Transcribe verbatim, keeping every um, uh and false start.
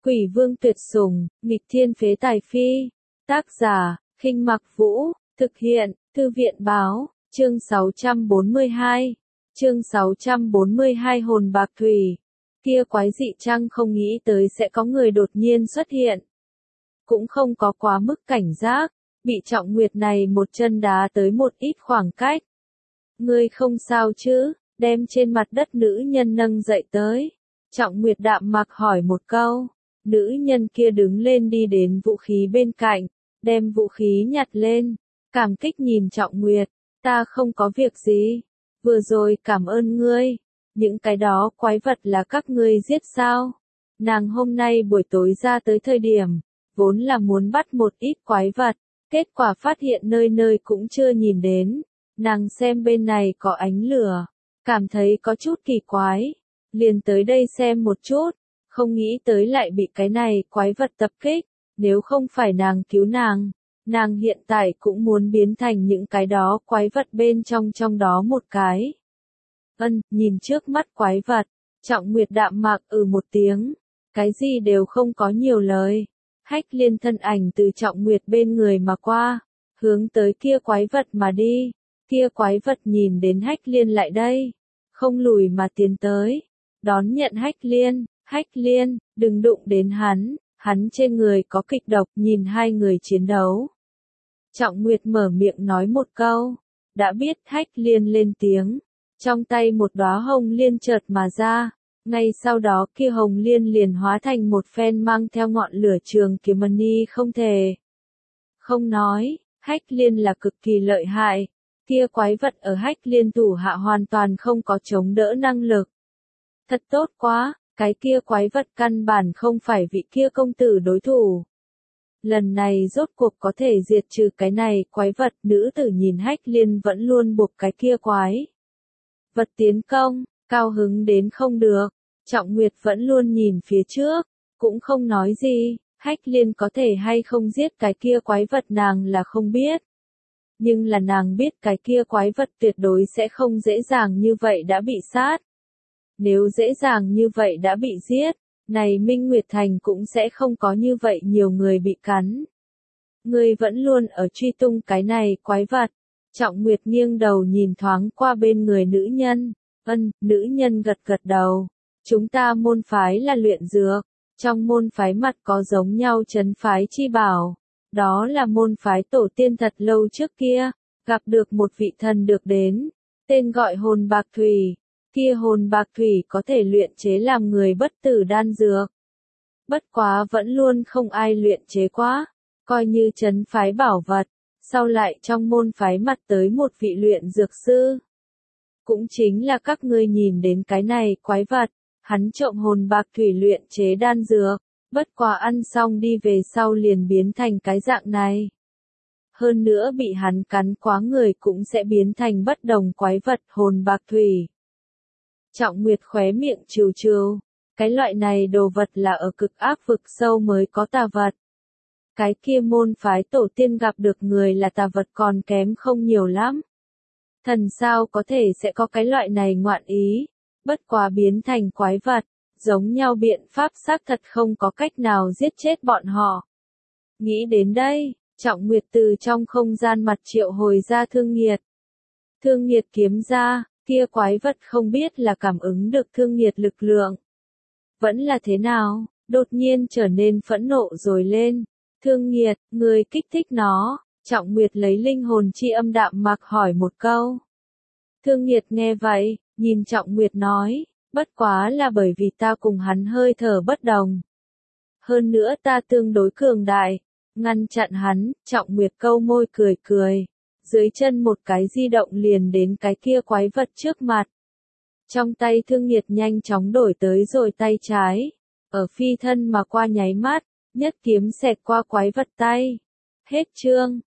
Quỷ vương tuyệt sủng, nghịch thiên phế tài phi. Tác giả, Khinh Mặc Vũ, thực hiện, Thư viện báo, chương sáu trăm bốn mươi hai. Chương sáu trăm bốn mươi hai Hồn Bạc Thủy. Kia quái dị chăng không nghĩ tới sẽ có người đột nhiên xuất hiện. Cũng không có quá mức cảnh giác, bị Trọng Nguyệt này một chân đá tới một ít khoảng cách. Ngươi không sao chứ, đem trên mặt đất nữ nhân nâng dậy tới. Trọng Nguyệt đạm mặc hỏi một câu. Nữ nhân kia đứng lên đi đến vũ khí bên cạnh, đem vũ khí nhặt lên, cảm kích nhìn Trọng Nguyệt, ta không có việc gì, vừa rồi cảm ơn ngươi, những cái đó quái vật là các ngươi giết sao? Nàng hôm nay buổi tối ra tới thời điểm, vốn là muốn bắt một ít quái vật, kết quả phát hiện nơi nơi cũng chưa nhìn đến, nàng xem bên này có ánh lửa, cảm thấy có chút kỳ quái, liền tới đây xem một chút. Không nghĩ tới lại bị cái này quái vật tập kích, nếu không phải nàng cứu nàng, nàng hiện tại cũng muốn biến thành những cái đó quái vật bên trong trong đó một cái. Ân, nhìn trước mắt quái vật, Trọng Nguyệt đạm mạc ừ một tiếng, cái gì đều không có nhiều lời. Hách Liên thân ảnh từ Trọng Nguyệt bên người mà qua, hướng tới kia quái vật mà đi, kia quái vật nhìn đến Hách Liên lại đây, không lùi mà tiến tới, đón nhận Hách Liên. Hách Liên, đừng đụng đến hắn, hắn trên người có kịch độc, nhìn hai người chiến đấu. Trọng Nguyệt mở miệng nói một câu, đã biết. Hách Liên lên tiếng, trong tay một đóa hồng liên chợt mà ra, ngay sau đó kia hồng liên liền hóa thành một phen mang theo ngọn lửa trường kiếm mani không thể. Không nói, Hách Liên là cực kỳ lợi hại, kia quái vật ở Hách Liên thủ hạ hoàn toàn không có chống đỡ năng lực. Thật tốt quá. Cái kia quái vật căn bản không phải vị kia công tử đối thủ. Lần này rốt cuộc có thể diệt trừ cái này quái vật. Nữ tử nhìn Hách Liên vẫn luôn buộc cái kia quái vật tiến công, cao hứng đến không được. Trọng Nguyệt vẫn luôn nhìn phía trước, cũng không nói gì. Hách Liên có thể hay không giết cái kia quái vật nàng là không biết. Nhưng là nàng biết cái kia quái vật tuyệt đối sẽ không dễ dàng như vậy đã bị sát. Nếu dễ dàng như vậy đã bị giết, này Minh Nguyệt Thành cũng sẽ không có như vậy nhiều người bị cắn. Ngươi vẫn luôn ở truy tung cái này quái vật. Trọng Nguyệt nghiêng đầu nhìn thoáng qua bên người nữ nhân. Ân, nữ nhân gật gật đầu. Chúng ta môn phái là luyện dược. Trong môn phái mặt có giống nhau trấn phái chi bảo. Đó là môn phái tổ tiên thật lâu trước kia. Gặp được một vị thần được đến. Tên gọi Hồn Bạc Thủy. Kia hồn bạc thủy có thể luyện chế làm người bất tử đan dược. Bất quá vẫn luôn không ai luyện chế quá, coi như trấn phái bảo vật, sau lại trong môn phái mặt tới một vị luyện dược sư. Cũng chính là các ngươi nhìn đến cái này quái vật, hắn trộm hồn bạc thủy luyện chế đan dược, bất quá ăn xong đi về sau liền biến thành cái dạng này. Hơn nữa bị hắn cắn quá người cũng sẽ biến thành bất đồng quái vật hồn bạc thủy. Trọng Nguyệt khóe miệng trừ trừ, cái loại này đồ vật là ở cực ác vực sâu mới có tà vật. Cái kia môn phái tổ tiên gặp được người là tà vật còn kém không nhiều lắm. Thần sao có thể sẽ có cái loại này ngoạn ý, bất quá biến thành quái vật, giống nhau biện pháp xác thật không có cách nào giết chết bọn họ. Nghĩ đến đây, Trọng Nguyệt từ trong không gian mặt triệu hồi ra Thương Nghiệt. Thương Nghiệt kiếm ra. Kia quái vật không biết là cảm ứng được Thương Nghiệt lực lượng. Vẫn là thế nào, đột nhiên trở nên phẫn nộ rồi lên. Thương Nghiệt, người kích thích nó. Trọng Nguyệt lấy linh hồn chi âm đạm mạc hỏi một câu. Thương Nghiệt nghe vậy, nhìn Trọng Nguyệt nói, bất quá là bởi vì ta cùng hắn hơi thở bất đồng. Hơn nữa ta tương đối cường đại, ngăn chặn hắn. Trọng Nguyệt câu môi cười cười. Dưới chân một cái di động liền đến cái kia quái vật trước mặt. Trong tay Thương Nghiệt nhanh chóng đổi tới rồi tay trái. Ở phi thân mà qua nháy mắt, nhất kiếm xẹt qua quái vật tay. Hết chương.